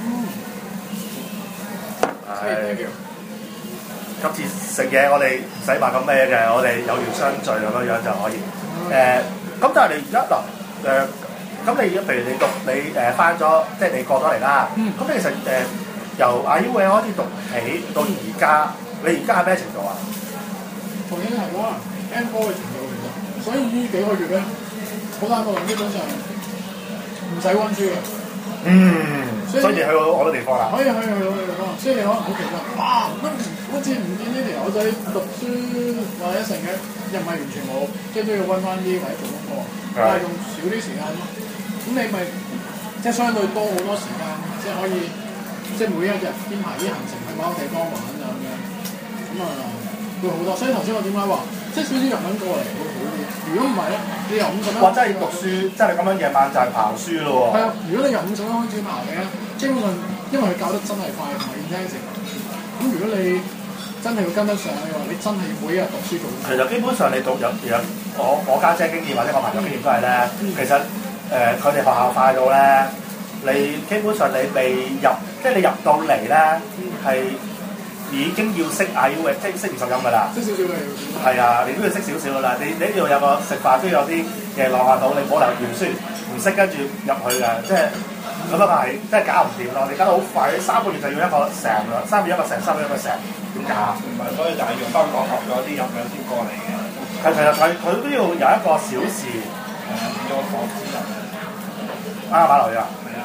今次食嘢我哋唔使話咁咩嘅，我哋有緣相聚咁樣就可以。咁但係你而家嗱咁你譬如你翻咗，即係你過咗嚟啦。咁你其實由阿 U 嘅開始讀起到而家，你而家係咩程度啊？ 同樣係可能 N 科嘅程度嚟嘅，所以呢幾個月咧，好坦白講，基本上唔使温書嘅。所以你去到好多地方啦。可以去到好多地方，所以你可能好奇怪，哇！乜好似唔見呢條友仔讀書或者成日又唔係完全冇，即係都要温翻啲或者做功課，但係用少啲時間咯。咁你咪即係相對多好多時間，即係可以即係每一日編排啲行程去某個地方玩啊咁樣，咁啊會好多。所以頭先我點解話即係少少日文過嚟會好啲？如果唔係咧，你由5咁樣，哇！真係要讀書，真係咁樣夜晚就係刨書咯喎。係啊，如果你由5咁樣開始刨嘅，基本上因為佢教得真係快，唔係 intensive。咁如果你真係要跟得上嘅話，你真係要每一日讀書做。其實基本上你讀有我家姐經驗或者我朋友經驗都係咧，其實佢哋學校快到咧，你基本上你未入，即係你入到嚟咧係。已經要識 IU 嘅，即係識20音㗎啦。識少少嘅。係啊，你都要識少少㗎啦。你呢度有個食飯都有啲嘢落下到，你冇理由完全唔識跟住入去㗎。即係咁啊係真係搞唔掂咯！你搞到好快，3個月就要一個成啦，3個月一個成，3個月一個成，點搞？ 唔係，所以就係用香港學咗啲日文先過嚟嘅。 其實佢都要有一個小時變咗火之人。 馬來啊！ 係啊。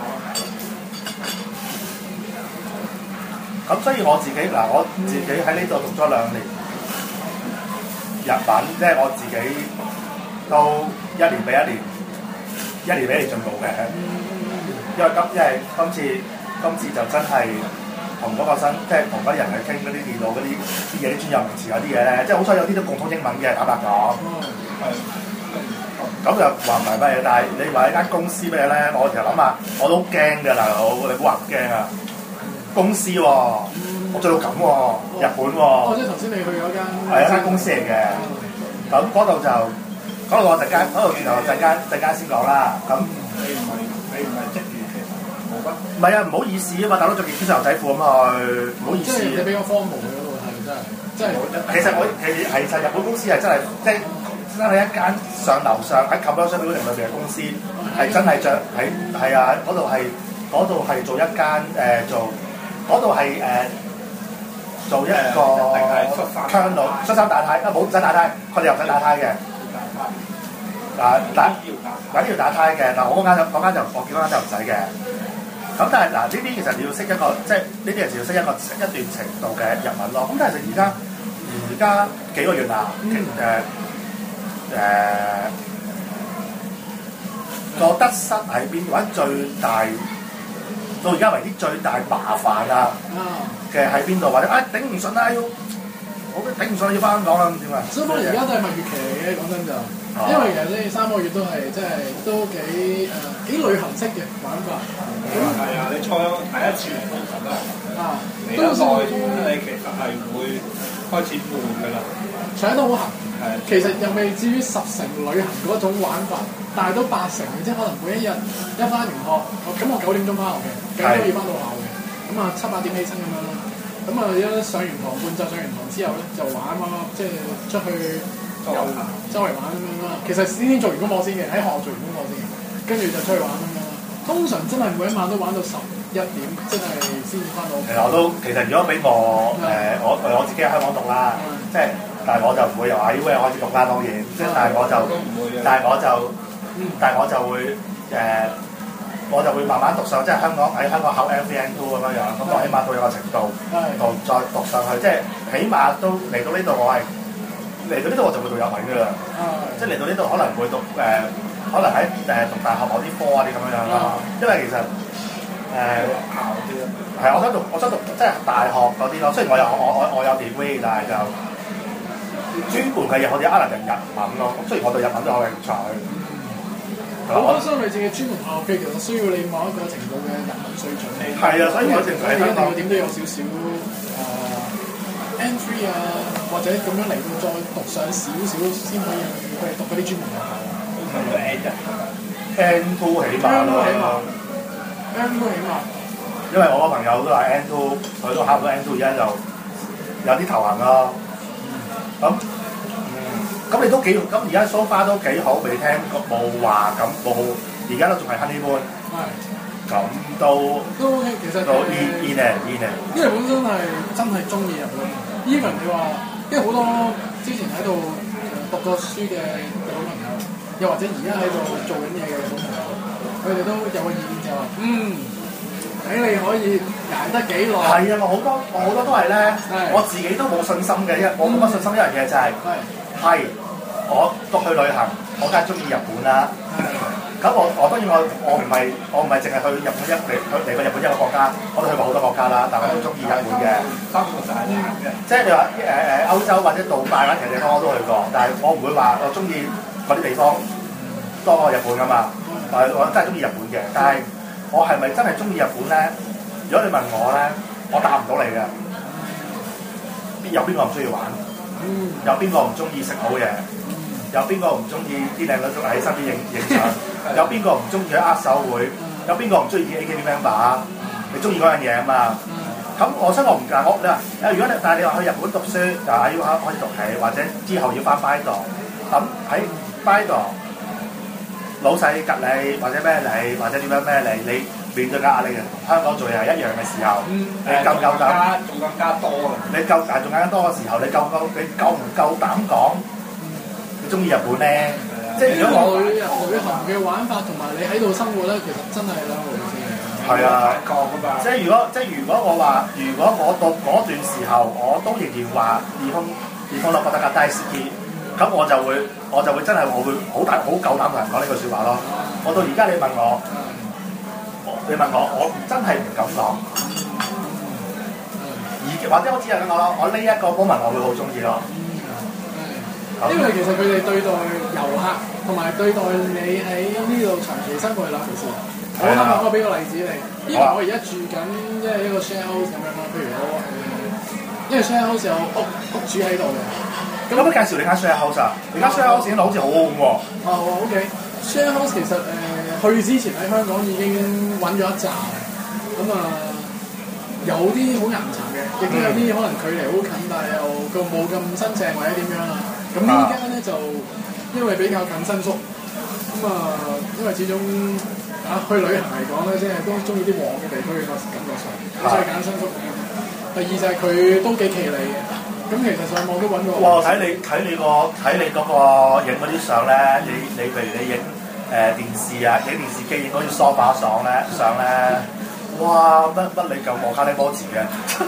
咁所以我自己嗱，我自己喺呢度讀咗2年日文，即係我自己都一年比一年進步嘅。因為今次就真係同嗰個即係同嗰啲人去傾嗰啲電腦嗰啲嘢、啲專有名詞嗰啲嘢咧，即係好彩有啲都共通英文嘅，坦白講。咁就話唔係乜嘢，但係你話一間公司咩咧？我其實諗下，我都驚㗎大佬，你唔好話唔驚啊！公司喎、我做到咁喎、日本喎、 即係頭先你去嗰間係一間公司嚟嘅。咁嗰度就我陣間先講啦。咁你唔係職員，其實冇乜。 唔係啊，唔好意思啊嘛，大佬着件 T 恤牛仔褲咁去，唔好意思。 即係你比較荒謬嘅嗰度係真係。 其實日本公司係真係即係真係一間上樓上喺 commercial building 裏邊嘅公司，係真係着係啊嗰度係做一間嗰度係做一個槍佬恤衫打呔，冇唔使打呔，佢哋又唔使打呔嘅。嗱呢要打呔嘅，嗱我嗰間就我見嗰間就唔使嘅。咁但係嗱呢啲其實你要識一個，即係呢啲人就要識一段程度嘅日文咯。咁但係而家幾個月啦，個得失喺邊？或者最大到而家為啲最大麻煩啊嘅喺邊度？或者頂唔順啦，我都頂唔順要翻香港啦，咁點啊？ 所以而家都係蜜月期嚟嘅，講真就，因為其實呢3個月都係即係都幾旅行式嘅玩法。 係啊，你初第一次嚟通常都係嚟得耐咗，你其實係會開始悶㗎啦。 搶得好行，其實又未至於10成旅行嗰種玩法，但係都8成嘅，即係可能每一日一翻完學，咁我9點鐘翻學嘅，9點要翻到校嘅，咁啊7、8點起身咁樣啦，咁啊一上完堂半晝上完堂之後咧就玩咯，即係出去周圍玩咁樣啦。其實先做完功課先嘅，喺學校做完功課先，跟住就出去玩咁樣啦。通常真係每一晚都玩到11點，真係先至翻到屋企。 其實如果俾我自己喺香港讀啦，即係。但係我就唔會由 IU 開始讀啦，當然，即係但係我就會慢慢讀上，即係喺香港考 MVN2 咁樣樣，咁我起碼到有個程度，再讀上去，即係起碼都嚟到呢度，我就會讀日文㗎啦，即係嚟到呢度可能會讀可能喺讀大學某啲科啊啲咁樣樣啦，因為其實係我想讀即係大學嗰啲咯，雖然我有 degree， 但係就。專門嘅嘢，我哋可能就日文咯。咁雖然我對日文都有興趣， 好多相類似嘅專門學嘅，其實需要你某一個程度嘅日文水準。 係啊，所以我哋喺香港點都有少少N3 啊，或者咁樣嚟到再讀上少少先可以去讀嗰啲專門學校。 N2 起碼咯 ，N2 起碼。 因為我個朋友都話 N2，佢都考到 N2，而家就有啲頭痕咯。咁你都幾咁而家 so far 都幾好，未聽冇話咁冇，而家都仲係 honeymoon，咁都 OK， 其實都 in 因為本身係真係中意日本。even 你話，因為好多之前喺度讀過書嘅日本朋友，又或者而家喺度做緊嘢嘅日本朋友，佢哋都有個意見就話，睇你可以捱得幾耐？ 係啊，我好多都係咧，我自己都冇信心嘅，因為我冇乜信心一樣嘢就係，我讀去旅行，我梗係中意日本啦。咁我當然我唔係淨係去日本嚟過日本一個國家，我都去過好多國家啦，但係我都中意日本嘅。即係你話歐洲或者杜拜或者其他地方我都去過，但係我唔會話我中意嗰啲地方多過日本噶嘛。我真係中意日本嘅，但係。我係咪真係中意日本咧？如果你問我咧，我答唔到你嘅。有邊個唔中意玩？有邊個唔中意食好嘢？有邊個唔中意啲靚女喺身邊影相？有邊個唔中意去握手會？有邊個唔中意啲 AKB member？你中意嗰樣嘢啊嘛？咁我想我唔夾你話如果但係你話去日本讀書，就係要開始讀起，或者之後要翻 Bido。咁喺 Bido。老細及你或者咩你或者點樣咩你面對嘅壓力嘅同香港做嘢係一樣嘅時候，你夠唔夠膽？ 仲更加多啊！ 你夠仲更加多嘅時候，你夠唔夠膽講？你中意日本咧？即係如果我旅行嘅玩法同埋你喺度生活咧，其實真係兩回事嚟。 係啊， 講㗎嘛。 即係如果我話，如果我到嗰段時候我都仍然話二風落覺得架低司機，咁我就會真係我會好夠膽同人講呢句説話咯。我到而家你問我，我真係唔敢講。或者我只係咁講咯，我呢一個 moment 我會好中意咯。 因為其實佢哋對待遊客同埋對待你喺呢度長期生活係兩回事。我啱啱我俾個例子你，因為我而家住緊即係一個 share house 咁樣啦，譬如我因為 share house 有屋主喺度嘅。咁可唔可以介紹你間 share house 啊？你間 share house 影到好似好好喎。 哦 ，OK。share house 其實去之前喺香港已經揾咗一紮，咁有啲好岩殘嘅，亦都有啲可能距離好近，但係又冇咁新淨或者點樣啦。咁呢間咧就因為比較近新宿，因為始終去旅行嚟講咧，即係都中意啲旺嘅地區個感覺上，所以揀新宿。第二就係佢都幾企理嘅，咁其實上網都揾過。 哇！睇你嗰個影嗰啲相咧，你譬如你影電視啊，影電視機影嗰啲梳化相咧，哇！乜你夠摩卡呢波字嘅？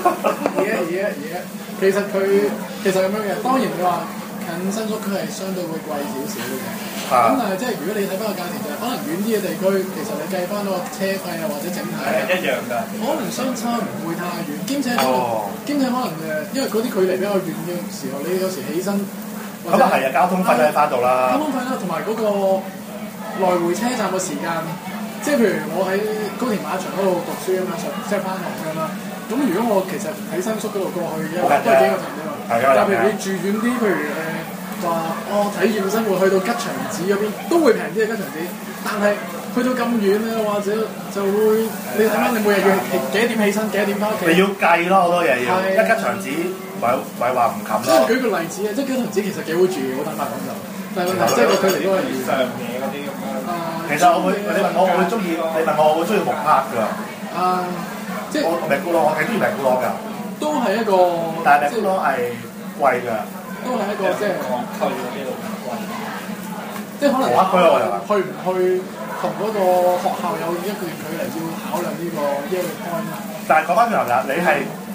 其實咁樣嘅，當然你話。近新宿區係相對會貴少少嘅，咁但係即係如果你睇翻個價錢就係可能遠啲嘅地區，其實你計翻嗰個車費啊或者整體係一樣㗎， 可能相差唔會太遠，兼且可能因為嗰啲距離比較遠嘅時候，你有時起身咁啊係啊，交通費都喺翻度啦， 交通費啦，同埋嗰個來回車站嘅時間，即係譬如我喺高田馬場嗰度讀書咁樣，即係翻學咁樣啦。咁如果我其實喺新宿嗰度過去，都係幾個站啫嘛。但譬如你住遠啲，譬如話體驗生活去到吉祥寺嗰邊，都會平啲嘅吉祥寺。但係去到咁遠咧，或者就會你睇翻你每日要幾多點起身，幾多點翻屋企。 你要計咯，好多嘢要。一吉祥寺咪話唔冚咯。 即係舉個例子啊，即係吉祥寺其實幾好住，好坦白講就。但係問題即係個距離都係上嘢嗰啲咁樣。 其實你問我會中意，我會中意木刻㗎。 即係我名古屋，我係中意名古屋㗎。 都係一個， 但係名古屋係貴㗎。 都係一個即係區嗰啲貴。 即係可能去唔去同嗰個學校有一段距離，要考量呢個 point。 但係講翻轉頭啦，你係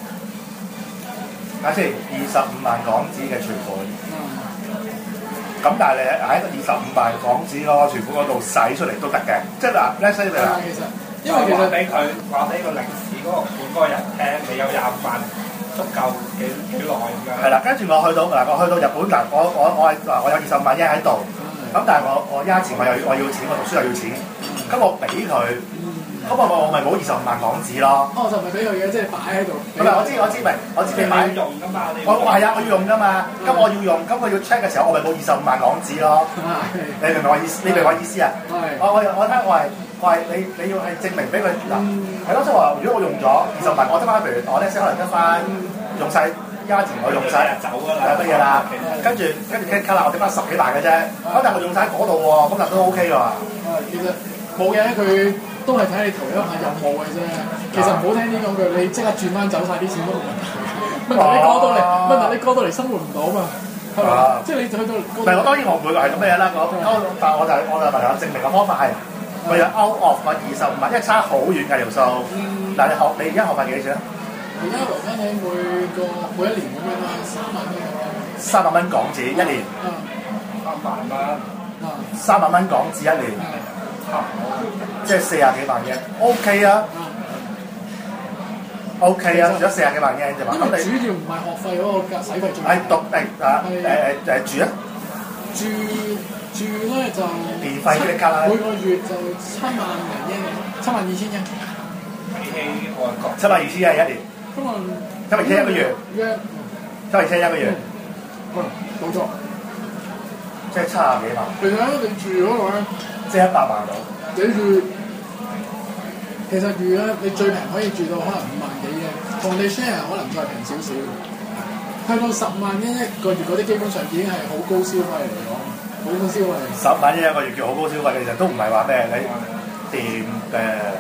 睇先25萬港紙嘅存款。咁但係你喺25萬港紙嗰個存款嗰度使出嚟都得嘅，即係嗱，咧犀利啦。 因為其實俾佢話俾個歷史嗰個本嗰個人聽，你有25萬足夠幾耐咁樣。係啦，跟住我去到日本嗱，我有25萬yen喺度，咁但係我錢我要錢，我讀書又要錢，咁我俾佢，咁我咪冇25萬港紙咯。 就唔係俾佢嘅，即係擺喺度。 唔係我知你擺用㗎嘛？ 我係啊，我要用㗎嘛，咁我要用，咁佢要 check 嘅時候，我咪冇25萬港紙咯。你明唔明我意思？你明我意思啊？我睇我係你要係證明俾佢嗱，係咯，即係話如果我用咗20萬，我得翻譬如我咧先可能得翻用晒錢，我用晒走㗎啦， 乜嘢啦，跟住credit card啦，我得翻10幾萬嘅啫，咁但係我用晒喺嗰度喎，咁就都 OK 㗎嘛。 其實冇嘅，佢都係睇你投一下有冇嘅啫。其實唔好聽啲講句，你即刻轉翻走晒啲錢都冇問題。問題你過到嚟生活唔到嘛，係咪？即係你去到唔係我當然我唔會係咁咩啦，但係我就朋友證明嘅方法係。我有 out of 個25萬，因為差好遠嘅條數。但係你而家學費幾多錢啊？而家留翻你每一年咁樣啦，3萬蚊港紙一年。3萬蚊。3萬蚊港紙一年。即係40幾萬嘅 ，OK 啊。OK 啊，仲有40幾萬嘅啫嘛。咁你主要唔係學費嗰個使費最。係讀住啊。住咧就電費嗰啲卡啦，每個月就7萬零yen，7萬2千yen。比起外國7萬2千yen一年。7萬2千一個月。7萬2千一個月。冇錯。即係70幾萬。其實你住嗰個咧，即係100萬到。你住，其實住咧，你最平可以住到可能5萬幾嘅，同你 share 可能再平少少。去到10萬yen一個月嗰啲，基本上已經係好高消費嚟講。好高消費，10萬yen一個月叫好高消費嘅，其實都唔係話咩，你掂嘅。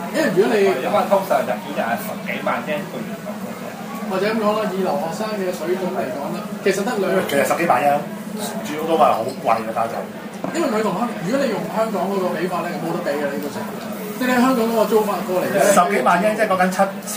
因為如果你因為通常日本人係10幾萬yen個月咁嘅啫。 或者咁講啦，以留學生嘅水準嚟講咧，其實得兩樣。 其實10幾萬yen主要都係好貴嘅加就。 因為佢同香，如果你用香港嗰個比法咧，冇得比嘅呢個時候。即係你香港嗰個租法過嚟咧 ，10幾萬yen即係講緊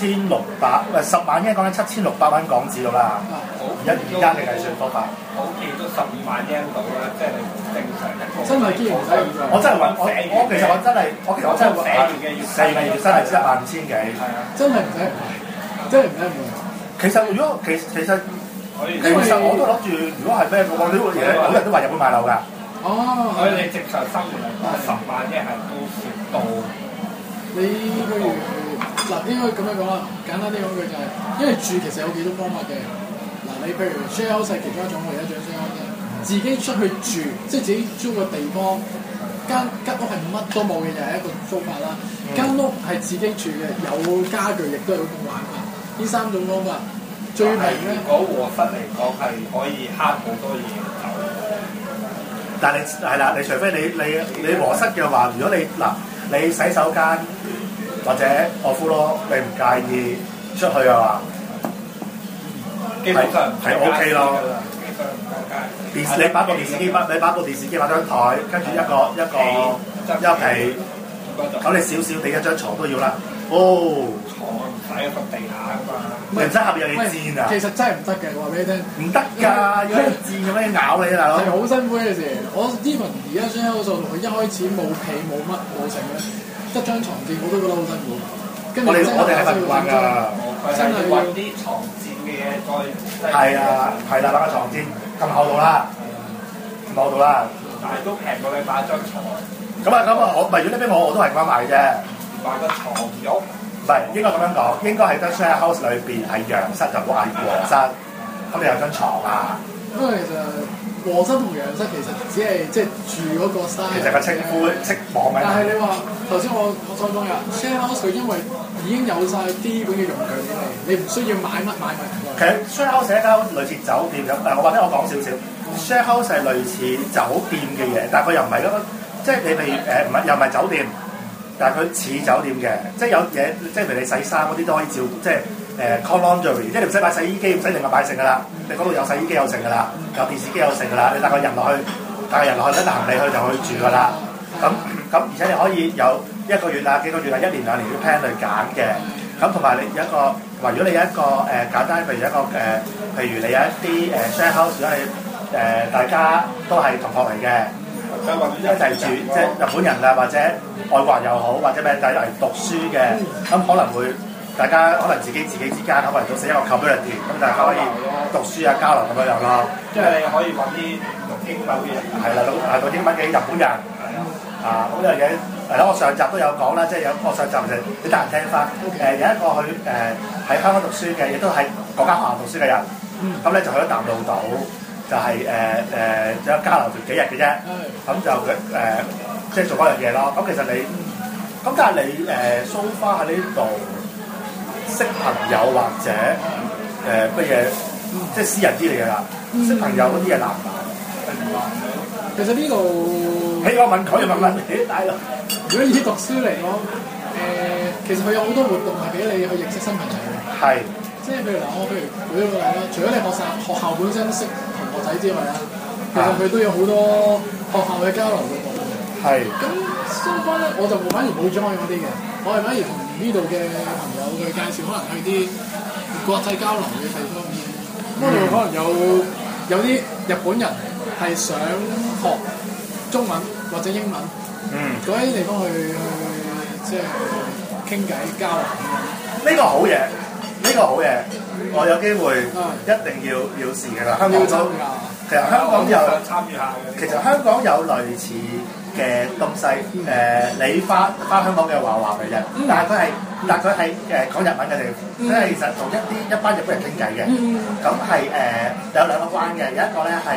7600，喂10萬yen講緊7600蚊港紙到啦。而家嘅計算方法， 好似都15萬yen到啦，即係你正常一個。 真係堅唔使唔在。 我真係揾我其實我真係寫完嘅月 4個月薪係15000幾。 係啊， 真係唔使唔係，真係唔使唔係。 其實如果其實我都諗住，如果係咩嘅話，好多人都話日本買樓㗎。 哦， 所以你正常生活嚟講，10萬yen係都算到。 你譬如嗱，應該咁樣講啦，簡單啲講句就係，因為住其實有幾種方法嘅。嗱，你譬如 share house 係其中一種，我而家講 share house 自己出去住，即係自己租個地方，間屋係乜都冇嘅，又係一個租法啦。間屋係自己住嘅，有家具亦都係一種玩法。呢3種方法最平咧。 如果和室嚟講係可以慳好多嘢走。 但係你係啦，你除非你和室嘅話，如果你洗手間或者臥夫咯，你唔介意出去嘅話， 基本上係 OK 咯。 基本上唔夠街。 你擺部電視機，擺張台，跟住一個被，咁你少少地一張床都要啦。哦， 床唔使瞓地下㗎嘛。 唔使下邊有嘢煎啊！ 其實真係唔得嘅，我話俾你聽。唔得㗎，有嘢煎咁樣咬你啊，大佬。 係好辛苦嘅事。我 even 而家 share house 佢一開始冇被冇乜冇成嘅，得張床墊我都覺得好辛苦。跟住我哋係習慣㗎， 真係揾啲床墊嘅嘢再。 係啊，係啦，攞個床墊咁厚度啦，咁厚度啦。 但係都平過你買張床。 咁我咪如果呢邊我都係咁樣買啫。 買個床褥。 唔係應該咁樣講，應該係得 share house 裏邊係洋室就唔係和室，咁你有張床啊。 因為其實和室同洋室其實只係即係住嗰個 style。 其實個稱呼稱網名。 但係你話頭先我所講嘅 share house 佢因為已經有晒基本嘅用具俾你，你唔需要買乜買乜。 其實 share house 係一間類似酒店咁，或者我講少少，share house 係類似酒店嘅嘢，但係佢又唔係嗰個，即係你譬如唔係又唔係酒店。但係佢似酒店嘅，即係有嘢，即係譬如你洗衫嗰啲都可以照，即係call laundry，即係你唔使買洗衣機，唔使另外買剩㗎啦。你嗰度有洗衣機有剩㗎啦，有電視機有剩㗎啦。你帶個人落去，拎行李去就去住㗎啦。咁而且你可以有1個月啊、幾個月啊、1年2年啲 plan 去揀嘅。咁同埋你有一個，如果你有一個簡單，譬如你有一啲share house，如果你大家都係同學嚟嘅。一齊住，即係日本人啊，或者外國人又好，或者咩帶嚟讀書嘅，咁可能會大家可能自己之間可能組成一個 community，咁大家可以讀書啊交流咁樣咯。 即係你可以揾啲讀英文嘅人， 係啦，讀英文嘅日本人，啊咁呢樣嘢係咯，我上集都有講啦，即係我上集其實你得閒聽翻，有一個去喺香港讀書嘅，亦都喺嗰間學校讀書嘅人，咁咧就去咗淡路島。就係有交流住幾日嘅啫，咁就即係做嗰樣嘢咯。咁其實但係你so far喺呢度識朋友或者乜嘢，即係私人啲嚟㗎啦。識朋友嗰啲嘢難唔難？ 其實呢度， 我問佢又問你大佬。 如果以讀書嚟講，其實佢有好多活動係俾你去認識新朋友嘅。係。即係譬如我舉一個例啦，除咗你學校本身識同學仔之外啦，其實佢都有好多學校嘅交流活動。係。咁相關咧，我就反而冇 join 嗰啲嘅，我係反而同呢度嘅朋友去介紹，可能去啲國際交流嘅地方。嗰度可能有啲日本人係想學中文或者英文，嗰啲地方去即係傾偈交流。 呢個好嘢。呢個好嘢，我有機會一定要試嘅啦。香港都其實香港有參與下嘅。其實香港有類似嘅東西，你翻香港嘅話嘅啫。但係佢係講日文嘅地方，即係其實同一班日本人傾偈嘅。咁係有2個關嘅，有一個咧係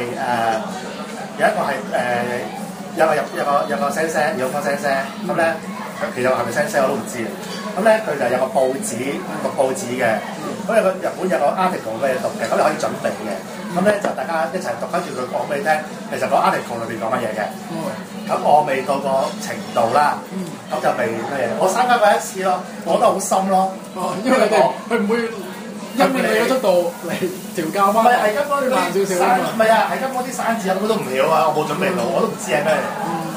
有個聲聲，有個聲聲咁咧。其實係咪 send 我都唔知啊。咁咧佢就有個報紙，讀報紙嘅。 咁有個日本有個 article 俾你讀嘅，咁你可以準備嘅。咁咧就大家一齊讀，跟住佢講俾你聽，其實個 article 裏邊講乜嘢嘅。咁我未到個程度啦，咁就未咩嘢。我參加過一次咯，我覺得好深咯。 因為佢唔會因應你嘅速度嚟調教翻。 唔係係根本慢少少啊嘛。 唔係啊，係根本啲生字根本都唔曉啊，我冇準備到，我都唔知係咩嚟。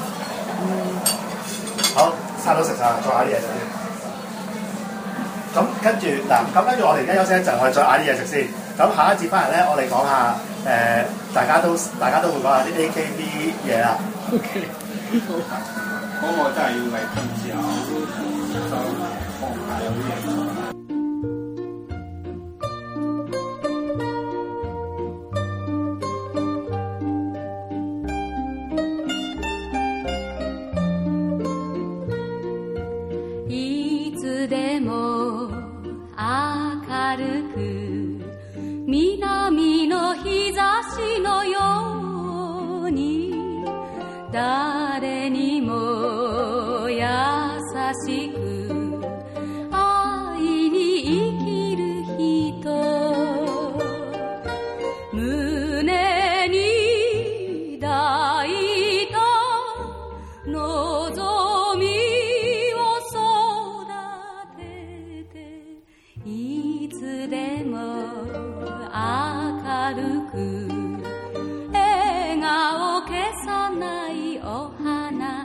好，生到食晒，再嗌啲嘢食先。咁跟住嗱，咁跟住我哋而家休息一陣，我哋再嗌啲嘢食先。咁下一節翻嚟咧，我哋講下大家都會講下啲 AKB 嘢啦。 OK， 好。 嗰個真係要嚟今次啊，就放下有啲嘢。 いつでも明るく南の日差しのように誰にも優しく愛に生きる人胸に抱いた望みを育てていつでも明るく笑顔消さないお花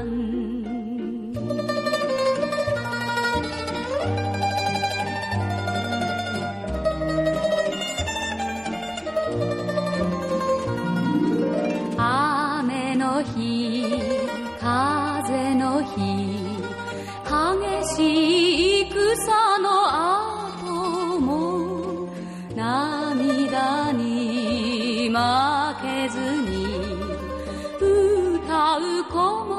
雨の日風の日激しい草の後も涙に負けずに歌う子